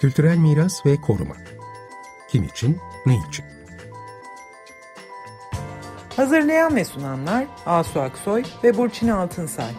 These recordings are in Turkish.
Kültürel miras ve koruma. Kim için, ne için? Hazırlayan ve sunanlar Asu Aksoy ve Burçin Altınsay.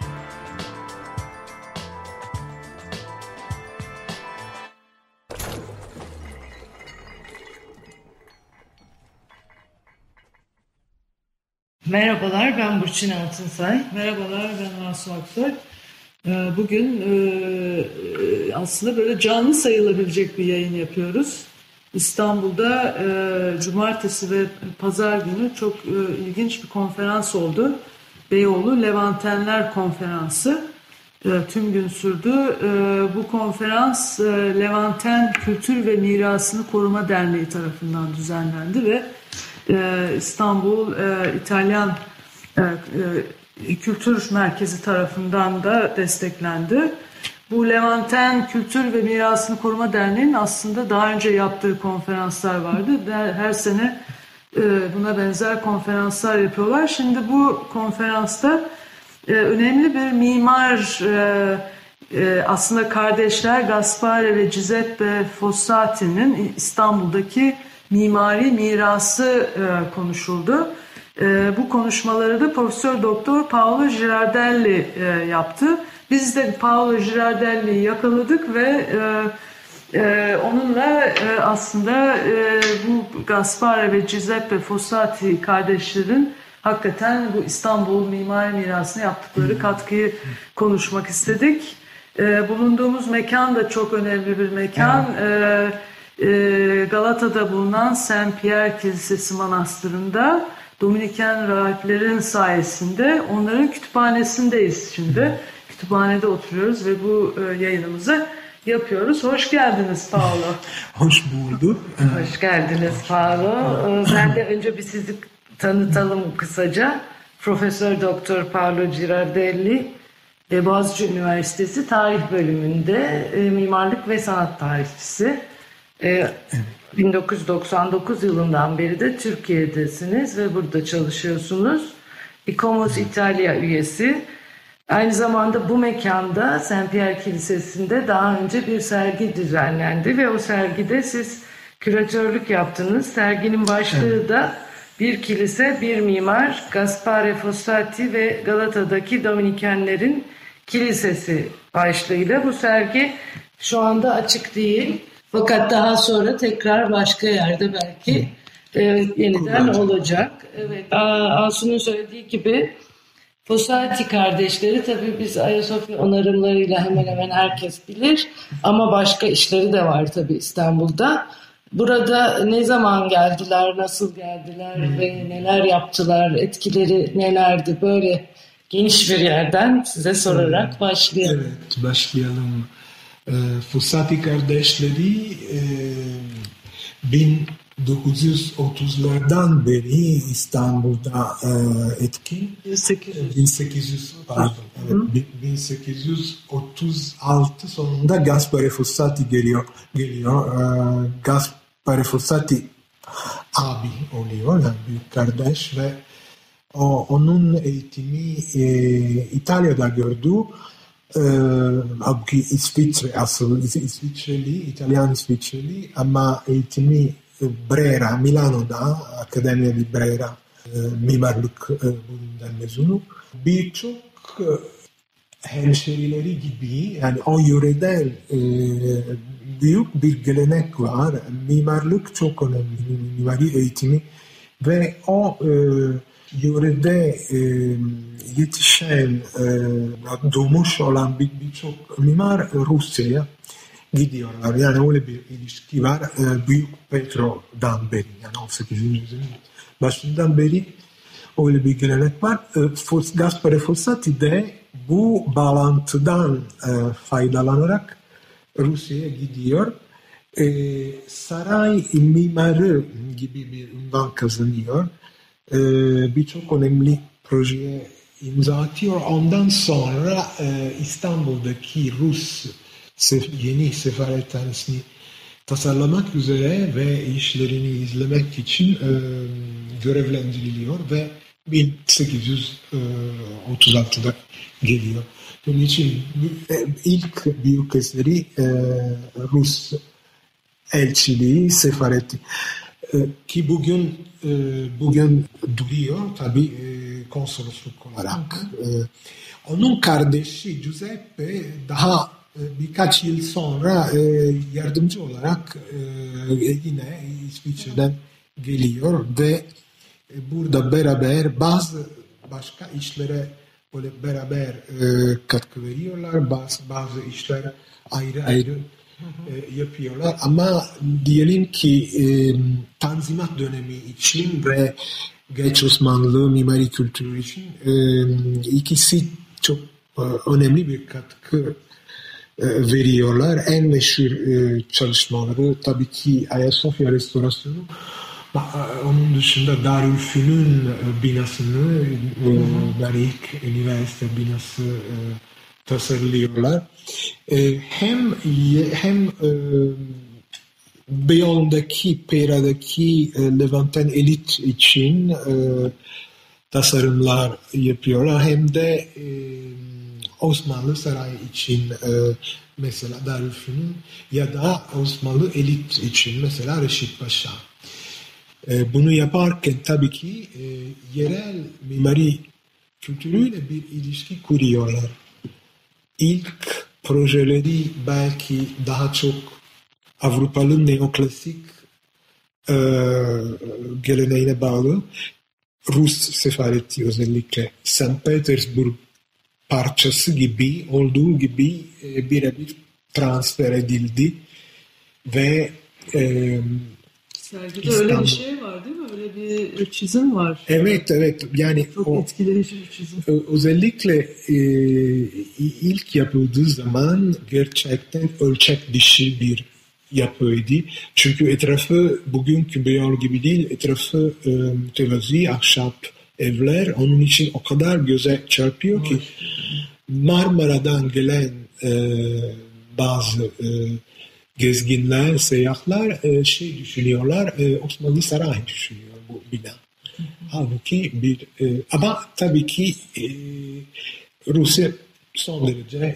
Merhabalar, ben Burçin Altınsay. Merhabalar, ben Asu Aksoy. Bugün aslında böyle canlı sayılabilecek bir yayın yapıyoruz. İstanbul'da cumartesi ve pazar günü çok ilginç bir konferans oldu. Beyoğlu Levantenler Konferansı tüm gün sürdü. Bu konferans Levanten Kültür ve Mirasını Koruma Derneği tarafından düzenlendi ve İstanbul İtalyan Kültür Merkezi tarafından da desteklendi. Bu Levanten Kültür ve Mirasını Koruma Derneği'nin aslında daha önce yaptığı konferanslar vardı. Her sene buna benzer konferanslar yapıyorlar. Şimdi bu konferansta önemli bir mimar, aslında kardeşler Gaspare ve Giuseppe Fossati'nin İstanbul'daki mimari mirası konuşuldu. Bu konuşmaları da Profesör Doktor Paolo Girardelli yaptı. Biz de Paolo Girardelli'yi yakaladık ve onunla aslında bu Gaspare ve Giuseppe Fossati kardeşlerin hakikaten bu İstanbul mimari mirasına yaptıkları katkıyı konuşmak istedik. Bulunduğumuz mekan da çok önemli bir mekan. Galata'da bulunan Saint Pierre Kilisesi Manastırı'nda Dominiken rahiplerin sayesinde onların kütüphanesindeyiz şimdi. Kütüphanede oturuyoruz ve bu yayınımızı yapıyoruz. Hoş geldiniz Paolo. Hoş bulduk. Hoş geldiniz Paolo. Ben de önce bir sizi tanıtalım kısaca. Profesör Doktor Paolo Girardelli, Boğaziçi Üniversitesi Tarih Bölümünde mimarlık ve sanat tarihçisi. 1999 yılından beri de Türkiye'desiniz ve burada çalışıyorsunuz. İKOMOS İtalya üyesi. Aynı zamanda bu mekanda Saint Pierre Kilisesi'nde daha önce bir sergi düzenlendi ve o sergide siz küratörlük yaptınız. Serginin başlığı da Bir Kilise, Bir Mimar, Gaspare Fossati ve Galata'daki Dominikenlerin Kilisesi başlığıyla. Bu sergi şu anda açık değil. Fakat daha sonra tekrar başka yerde belki yeniden olacak. Evet, Asu'nun söylediği gibi Fossati kardeşleri tabii biz Ayasofya onarımlarıyla hemen hemen herkes bilir. Ama başka işleri de var tabii İstanbul'da. Burada ne zaman geldiler, nasıl geldiler ve neler yaptılar, etkileri nelerdi, böyle geniş bir yerden size sorarak başlayalım. Evet, başlayalım. Fossati kardeşleri 1930'lardan beri İstanbul'da etkin. 1836 sonunda Gaspare Fossati geliyor. Gaspare Fossati abi oluyor, yani büyük kardeş ve onun eğitimi İtalya'da gördü. Halbuki İsviçre asıl İsviçreli, İtalyan İsviçreli ama eğitimi Brera, Milano'da, Accademia di Brera mimarlık bölümünden mezunu. Birçok hemşerileri gibi yani o yöreden büyük bir gelenek var. Mimarlık çok önemli, mimari eğitimi ve o yörede yetişen, doğmuş olan birçok mimar Rusya'ya gidiyorlar. Yani öyle bir ilişki var. Büyük Petro'dan beri, yani 18. yüzyılın başından beri öyle bir gelenek var. Gaspare Fossati de bu bağlantıdan faydalanarak Rusya'ya gidiyor. Saray mimarı gibi bir ünvan kazanıyor. Birçok önemli projeye imza atıyor. Ondan sonra İstanbul'daki Rus yeni sefarethanesini tasarlamak üzere ve işlerini izlemek için görevlendiriliyor ve 1836'da geliyor. Bunun için ilk büyük eseri Rus elçiliği Sefareti. Ki bugün duruyor tabii konsolosluk olarak. Onun kardeşi Giuseppe daha birkaç yıl sonra yardımcı olarak yine İsviçre'den geliyor ve burada beraber bazı başka işlere böyle beraber katkı veriyorlar. Bazı işler ayrı yapıyorlar ama diyelim ki Tanzimat dönemi için ve geç Osmanlı mimari kültürü için ikisi çok önemli bir katkı veriyorlar. En meşhur çalışmaları tabii ki Ayasofya restorasyonu. Onun dışında Darülfünun binasını ilk üniversite binası tasarlıyorlar. Hem Beyoğlu'ndaki, Peyra'daki Levanten elit için tasarımlar yapıyorlar. Hem de Osmanlı Sarayı için mesela Darülfünun ya da Osmanlı elit için mesela Reşit Paşa. Bunu yaparken tabii ki yerel mimari kültürüyle bir ilişki kuruyorlar. İlk projeleri belki daha çok Avrupalı neoklasik geleneğine bağlı. Rus sefareti özellikle St. Petersburg parçası gibi olduğu gibi birebir transfer edildi ve sergide öyle bir şey var değil mi? Öyle bir çizim var. Evet. Yani çok etkileyici bir çizim. Özellikle ilk yapıldığı zaman gerçekten ölçek dışı bir yapıydı. Çünkü etrafı bugünkü Beyoğlu gibi değil, etrafı mütevazi ahşap evler. Onun için o kadar göze çarpıyor ki Marmara'dan gelen bazı gezginler, seyahatler düşünüyorlar, Osmanlı Sarayı düşünüyor bu bina. Halbuki ama tabii ki Rusya son derece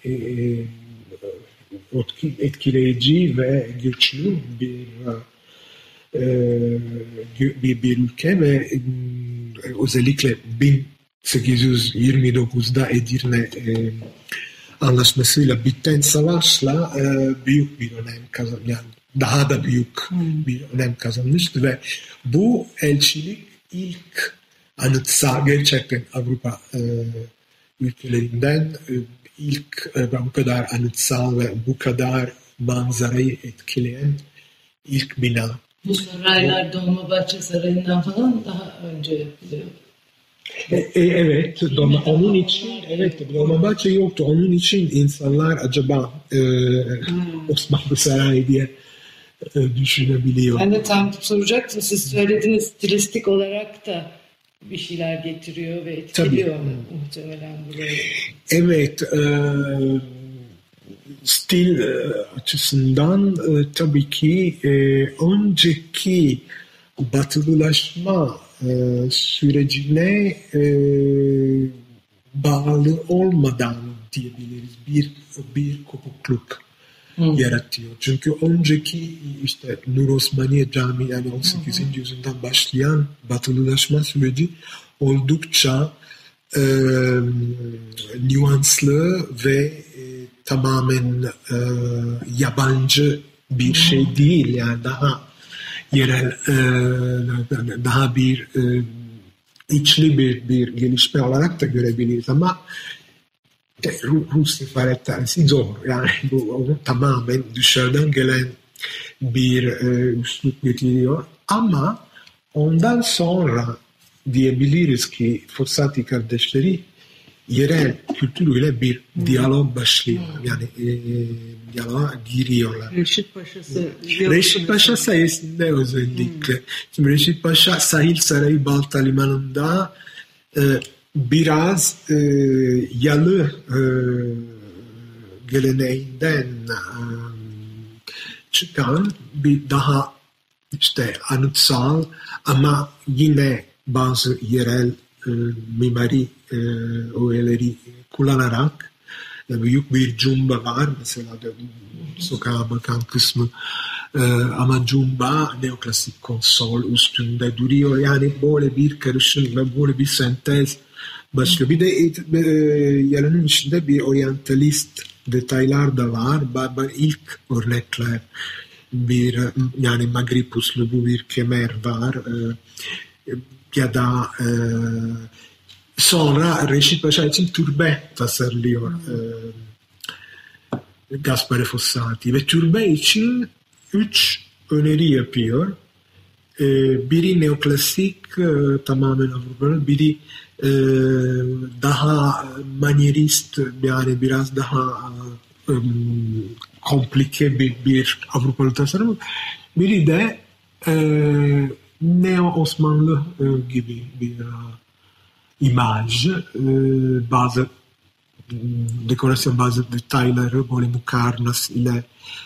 etkileyici ve güçlü bir ülke ve özellikle 1829'da Edirne anlaşmasıyla biten savaşla büyük bir önem kazanmış. Yani daha da büyük bir önem kazanmıştı ve bu elçilik ilk anıtsal gerçekten Avrupa ülkelerinden ilk bu kadar anıtsal ve bu kadar manzarayı etkileyen ilk bina. Bu saraylar Dolmabahçe Sarayı'ndan falan daha önce yapılıyor. Evet, onun için Dolmabahçe yoktu. Onun için insanlar acaba Osmanlı Sarayı diye düşünebiliyor. Ben de tam soracaktım. Siz söylediniz, stilistik olarak da bir şeyler getiriyor ve etkiliyor muhtemelen burayı. Evet, stil açısından tabii ki önceki batılılaşma sürecine bağlı olmadan diyebiliriz bir kopukluk yaratıyor. Çünkü önceki işte Nur Osmaniye Camii yani 18. yüzyıldan başlayan batılılaşma süreci oldukça nüanslı ve tamamen yabancı bir şey değil. Yani daha yerel, daha bir içli bir gelişme olarak da görebiliriz ama Rus sefaretlerisi zor. Yani bu tamamen dışarıdan gelen bir üslup getiriyor. Ama ondan sonra diyebiliriz ki Fossati kardeşleri yerel kültürüyle bir diyalog başlıyor. Yani diyaloğa giriyorlar. Reşit Paşa sayesinde özellikle. Şimdi Reşit Paşa Sahil Sarayı Balta Limanı'nda biraz yalı geleneğinden çıkan bir daha işte anıtsal ama yine bazı yerel mimari öğeleri kullanarak büyük bir cumba var mesela sokağa bakan kısmı ama cumba neoklasik konsol üstünde duruyor. Yani böyle bir karışım ve böyle bir sentez başlıyor. Bir de yalanın içinde bir oryantalist detaylar da var. İlk örnekler bir yani Maghrib uslubu bir kemer var ya da sonra Reşit Paşa için türbe tasarlıyor Gaspare Fossati ve türbe için 3 öneri yapıyor. Biri neoklasik tamamen Avrupalı, biri daha manyerist yani biraz daha komplike bir Avrupalı tasarım. Biri de Neo-Osmanlı gibi bir imaj. Bazı dekorasyon, bazı detayları böyle mukarnas ile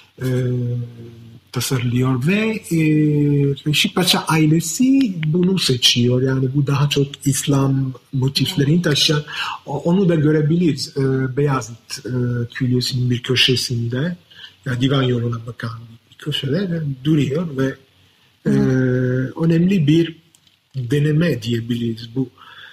tasarlıyor ve Reşit Paşa ailesi bunu seçiyor. Yani bu daha çok İslam motiflerini taşıyan. Onu da görebiliriz. Beyazıt Külliyesi'nin bir köşesinde yani divan yoluna bakan bir köşede duruyor ve önemli bir deneme diyebiliriz. Bu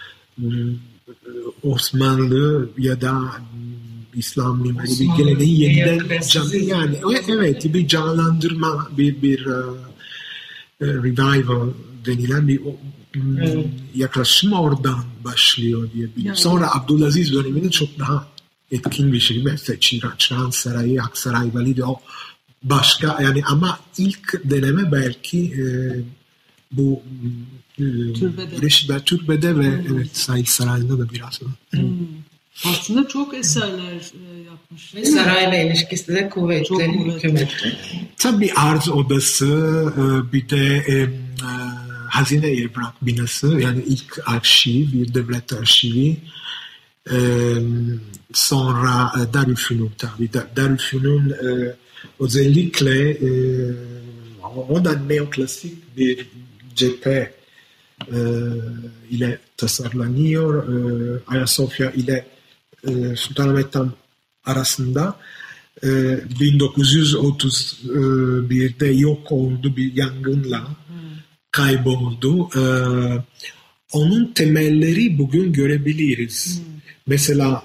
Osmanlı ya da İslam mimari bir geleneği yeniden yani evet bir canlandırma bir revival denilen bir yaklaşım oradan başlıyor diyebilirim. Yani. Sonra Abdülaziz döneminde çok daha etkin bir şey. Mesela Çırağan Sarayı, Aksaray Valide o başka yani ama ilk deneme belki bu Türbe'de ve evet Said Sarayı'nda da biraz. Aslında çok eserler yapmış. Ve sarayla ilişkisi de kuvvetli. Hükümetli. Tabii arz odası bir de Hazine Evrak binası yani ilk arşiv bir devlet arşivi. Sonra Darülfünun tabii. Darülfünun özellikle o da neoklasik bir cephe ile tasarlanıyor. Ayasofya ile Sultanahmet Han arasında 1931'de yok oldu bir yangınla kayboldu. Onun temelleri bugün görebiliriz. Mesela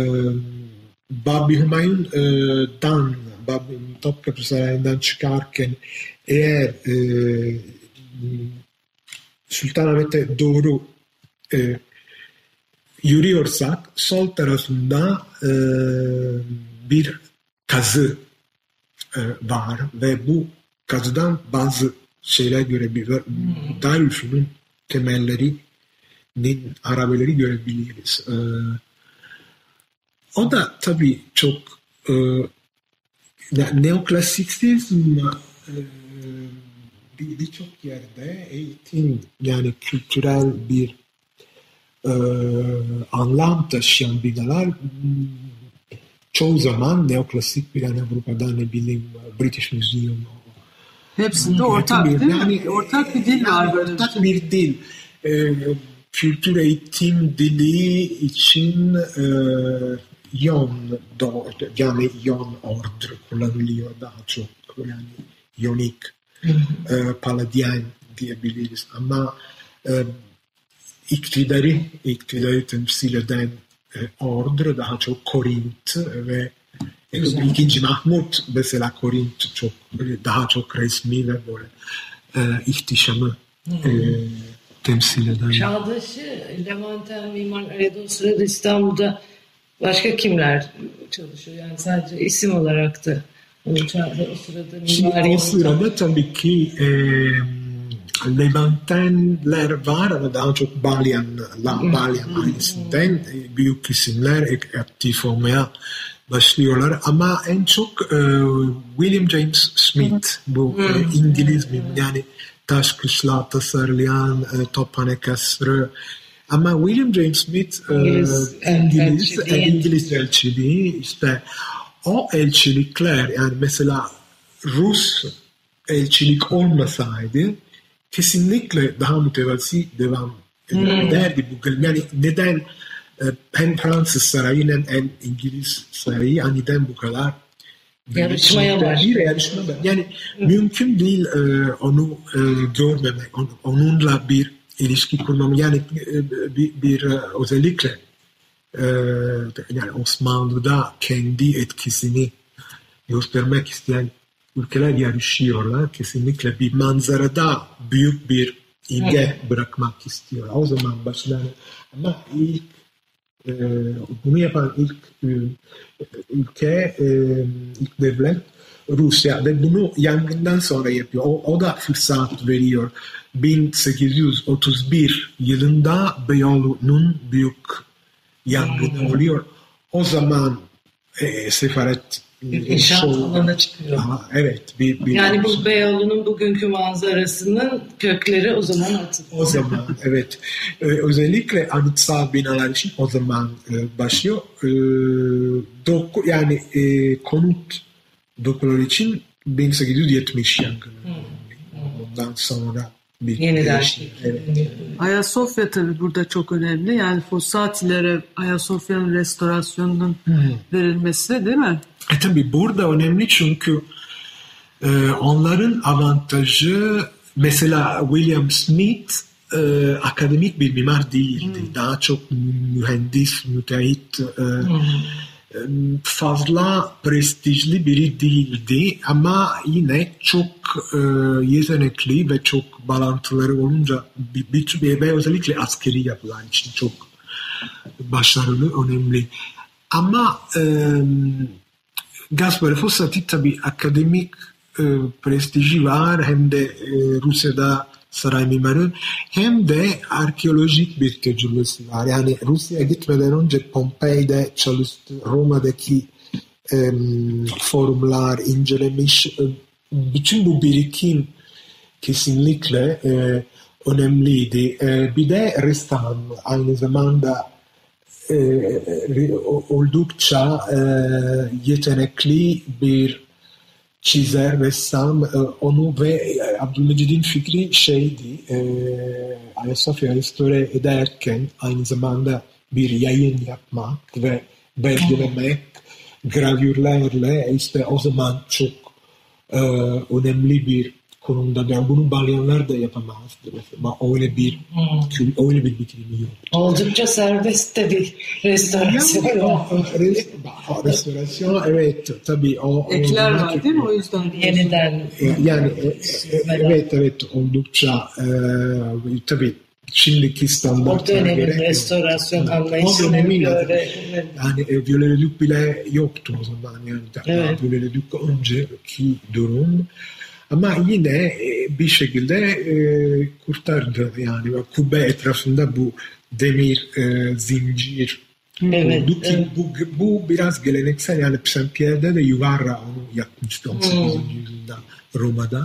Babi Humayun'dan Topkapı Sarayı'ndan çıkarken eğer Sultanahmet'e doğru yürüyorsak sol tarafında bir kazı var ve bu kazıdan bazı şeyler görebiliriz. Darülfünun temellerinin arabeleri görebiliriz. O da tabii çok neoklasisizm birçok yerde eğitim yani kültürel bir anlam taşıyan binalar çoğu zaman neoklasik bir yani Avrupa'da ne bileyim British Museum hepsinde ortak değil mi? Yani, ortak bir dil var. Ortak bir dil. Kültür eğitim dili için yani yon ordre kullanılıyor daha çok yani yonik Paladyen diyebiliriz ama iktidarı temsil eden ordre daha çok Korint ve İkinci Mahmut mesela Korint çok daha çok resmi ve böyle ihtişamı temsil eden. Çağdaşı Levanten mimar aradığı sırada İstanbul'da başka kimler çalışıyor? Yani sadece isim olarak da o sırada mimari. O sırada tabii ki Levantenler var ama daha çok Balyan ailesinden büyük isimler aktif olmaya başlıyorlar ama en çok William James Smith bu İngiliz yani taş kışla tasarlayan Tophane Kasrı ama William James Smith İngiliz elçiliği işte o elçilikler yani mesela Rus elçilik olmasaydı kesinlikle daha mütevazi devam ederdi bugün. Yani neden hem Fransız sarayı hem İngiliz sarayı aniden bu kadar yarışmaya başlıyor. Yani mümkün değil onu görmemek, onunla bir ilişki kurmam. Yani bir özellikle yani Osmanlı'da kendi etkisini göstermek isteyen ülkeler yarışıyorlar. Kesinlikle bir manzarada büyük bir imge bırakmak istiyorlar. O zaman başlarına ama bunu yapan ilk ülke, ilk devlet Rusya ve bunu yangından sonra yapıyor. O da fırsat veriyor. 1831 yılında Beyoğlu'nun büyük yangını oluyor. O zaman sefaret İnşaat alanına çıkıyor. Evet. Yani bu Beyoğlu'nun bugünkü manzarasının kökleri o zaman atılıyor. O zaman evet. Özellikle anıtsal binalar için o zaman başlıyor. Yani konut dokular için 1870 yangını. Ondan sonra bir yeniden evet. Ayasofya tabii burada çok önemli. Yani Fossati'lere Ayasofya'nın restorasyonunun verilmesi değil mi? Tabii burada önemli çünkü onların avantajı mesela William Smith akademik bir mimar değildi. Daha çok mühendis, müteahhit, fazla prestijli biri değildi ama yine çok yetenekli ve çok bağlantıları olunca ve özellikle askeri yapılar için çok başarılı, önemli. Ama Gaspare Fossati tabii akademik prestiji var hem de Rusya'da saray mimarı hem de arkeolojik bir tecrübesi var. Yani Rusya'ya gitmeden önce Pompei'de çalıştı, Roma'daki forumlar incelemiş. Bütün bu birikim kesinlikle önemliydi. Bir de ressam aynı zamanda oldukça yetenekli bir çizer, ressam. Onu ve Abdülmecid'in fikri şeydi, Ayasofya restore ederken aynı zamanda bir yayın yapmak ve belgelemek gravürlerle işte o zaman çok önemli bir konumda. Yani bunu Balyanlar da yapamazdı mesela. Öyle bir bitirimi yok. Oldukça serbest de bir restorasyon. Restorasyon evet tabii. Ekler var değil mi? O yüzden. Yeniden. Yani evet oldukça tabii şimdiki standartlara gerek yok. Restorasyon anlayışına göre. Yani Viollet-le-Duc bile yoktu o zaman. Yani evet. Viollet-le-Duc önceki durum. Ama yine bir şekilde kurtardı. Yani kubbe etrafında bu demir zincir oldu ki bu biraz geleneksel. Yani Saint Pierre'de de Yuvarra onu yapmıştı 18. yüzyılda Roma'da.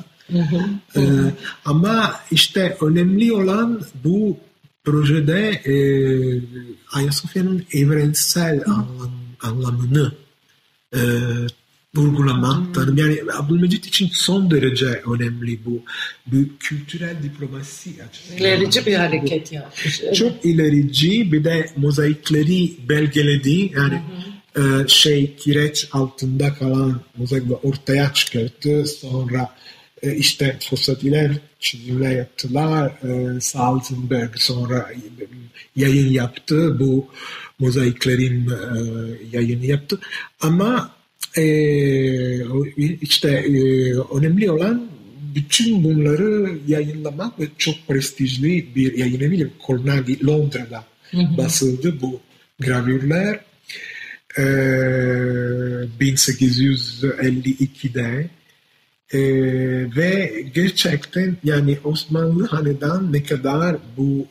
Ama işte önemli olan bu projede Ayasofya'nın evrensel anlamını vurgulamak. Yani Abdülmecid için son derece önemli bu. Bu kültürel diplomasi açısından. İlerici bir hareket yapmış. Çok ilerici, bir de mozaikleri belgeledi. Yani kireç altında kalan mozaikleri ortaya çıkarttı. Sonra işte Fossatiler çizimler yaptılar. Salzenberg sonra yayın yaptı. Bu mozaiklerin yayını yaptı. Ama önemli olan bütün bunları yayınlamak ve çok prestijli bir yayın evi. Colnaghi Londra'da basıldı bu gravürler. 1852'de ve gerçekten yani Osmanlı hanedan ne kadar bu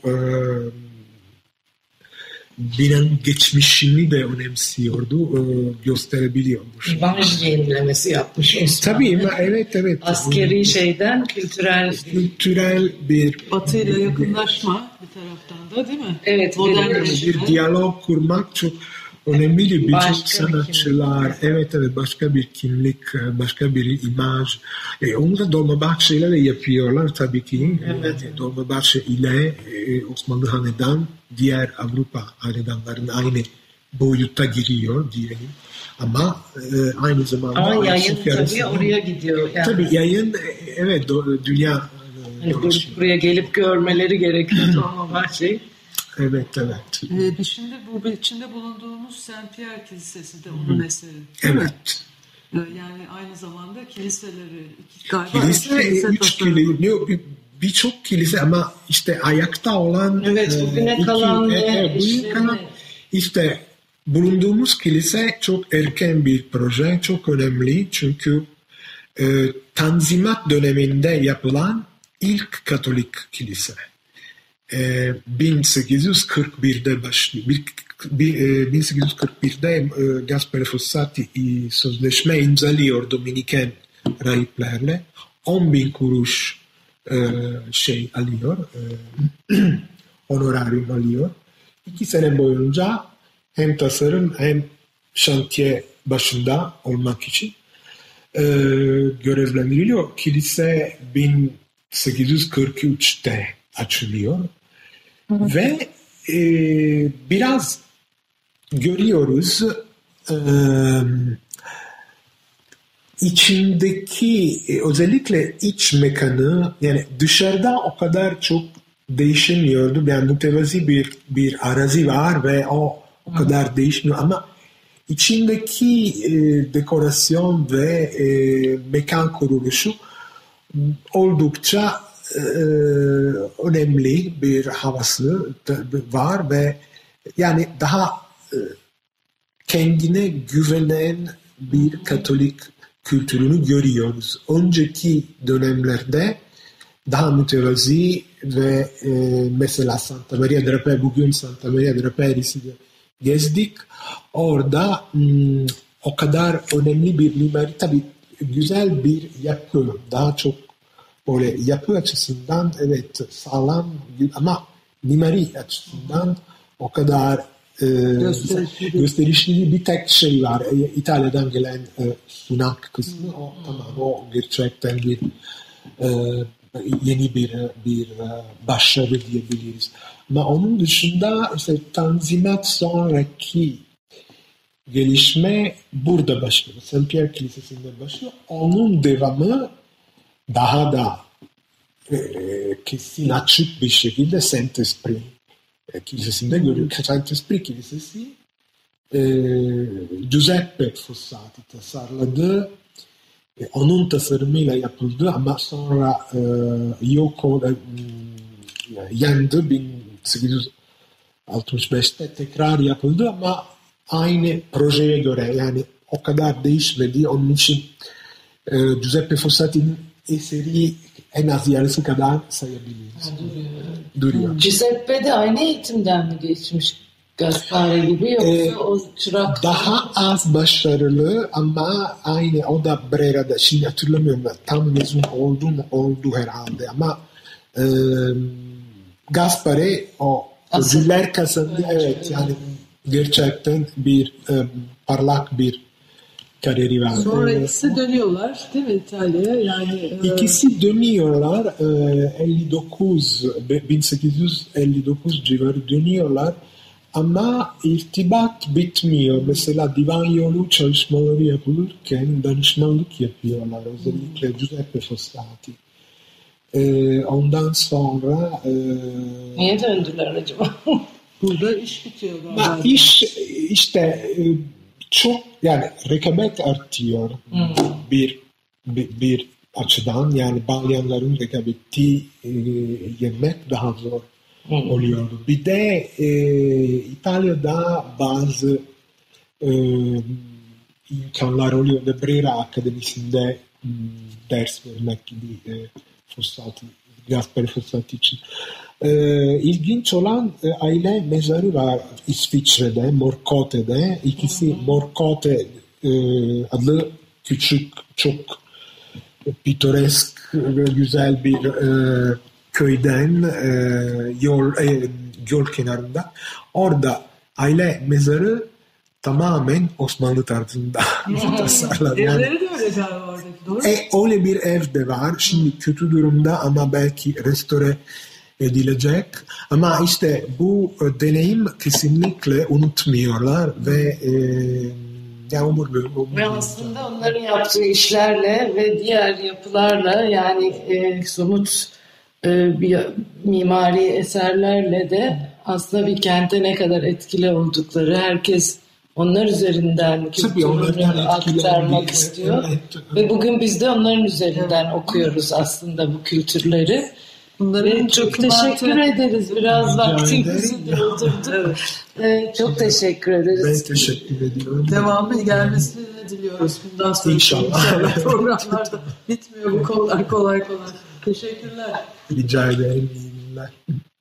binanın geçmişini de önemsiyordu, gösterebiliyormuş. İmaj yenilemesi yapmış Osmanlı. Tabii, evet. Askeri şeyden kültürel bir... Batı ile yakınlaşma bir taraftan da değil mi? Evet. Bir diyalog kurmak çok önemli birçok Başka bir sanatçılar, evet başka bir kimlik, başka bir imaj. Onu da Dolmabahçe ile yapıyorlar tabii ki. Evet. Yani Dolmabahçe ile Osmanlı Hanedan diğer Avrupa hanedanların aynı boyuta giriyor diyelim. Ama aynı zamanda Ama yayın Ayasofya tabii arasında- oraya gidiyor. Yani. Tabii yayın evet dünya Hani buraya gelip görmeleri gerekiyor Dolmabahçe'yi. evet. Şimdi bu içinde bulunduğumuz Saint Pierre Kilisesi de onun eseri. Evet. Yani aynı zamanda kiliseleri galiba Kilise birçok kilise ama işte ayakta olan Evet, bugüne kalan bugüne kalan işte bulunduğumuz kilise çok erken bir proje, çok önemli çünkü Tanzimat döneminde yapılan ilk Katolik kilise. 1841'de başlıyor. 1841'de Gaspare Fossati sözleşme imzalıyor Dominiken rahiplerle. 10.000 kuruş alıyor, honorarium alıyor. 2 sene boyunca hem tasarım hem şantiye başında olmak için görevlendiriliyor. Kilise 1843'te açılıyor. Ve biraz görüyoruz içindeki özellikle iç mekanı yani dışarıda o kadar çok değişmiyordu. Yani mütevazi bir arazi var ve o kadar değişmiyor ama içindeki dekorasyon ve mekan kuruluşu oldukça önemli bir havası var ve yani daha kendine güvenen bir Katolik kültürünü görüyoruz. Önceki dönemlerde daha mütevazi ve mesela Santa Maria del Rapé, bugün Santa Maria del Rapé'yi gezdik. Orada o kadar önemli bir mimari, tabii güzel bir yapı, daha çok böyle yapı açısından evet sağlam ama mimari açısından o kadar gösterişli bir tek şey var. İtalya'dan gelen sunak kısmı o gerçekten bir yeni bir başarı diyebiliriz. Ama onun dışında işte Tanzimat sonraki gelişme burada başlıyor. Saint Pierre Kilisesi'nde başlıyor. Onun devamı daha da kesin açık bir şekilde Saint-Esprit Kilisesi'nde görüyor. Saint-Esprit Kilisesi Giuseppe Fossati tasarladı. Onun tasarımıyla yapıldı ama sonra yandı 1865'te tekrar yapıldı ama aynı projeye göre yani o kadar değişmedi. Onun için Giuseppe Fossati'nin eseri en az yarısı kadar sayabiliriz. Duruyor. Giuseppe de aynı eğitimden mi geçmiş Gaspare gibi yoksa o çırak? Daha az başarılı ama aynı o da Brera'da. Şimdi hatırlamıyorum tam mezun oldu herhalde ama Gaspare o ödüller kazandı. Evet yani gerçekten bir parlak bir kariyeri var. Sonra ikisi dönüyorlar değil mi İtalya'ya? Yani İkisi dönüyorlar 1859 civarı dönüyorlar ama irtibat bitmiyor. Mesela divan yolu çalışmaları yapılırken danışmanlık yapıyorlar. Özellikle Giuseppe Fossati. Ondan sonra niye döndüler acaba? burada iş bitiyor galiba. İş işte çok yani rekabet artıyor bir açıdan yani bayanların rekabeti yenmek daha zor oluyordu. Bir de İtalya'da bazı imkanlar oluyor da Brera Akademisi'nde ders vermek gibi Gaspare Fossati için. İlginç olan aile mezarı var İsviçre'de, Morcote'de. İkisi Morcote adlı küçük, çok pitoresk ve güzel bir köyden yol kenarında. Orada aile mezarı tamamen Osmanlı tarzında tasarlanan. Yani, Evleri de öyle galiba oradaki, doğru mu? öyle bir ev de var. Şimdi kötü durumda ama belki restore edilecek. Ama işte bu deneyim kesinlikle unutmuyorlar ve ya umur ve aslında onların yaptığı işlerle ve diğer yapılarla, yani somut bir mimari eserlerle de aslında bir kente ne kadar etkili oldukları, herkes onlar üzerinden kültürünü aktarmak istiyor. Ve bugün biz de onların üzerinden okuyoruz aslında bu kültürleri. Ve çok teşekkür ederiz. Biraz vaktimizi doldurduk. Çok teşekkür ederiz. Ben teşekkür ediyorum. Devamı gelmesini diliyoruz. Bundan sonra İnşallah. programlarda bitmiyor bu konular kolay kolay. Teşekkürler. Rica ederim. İyi günler.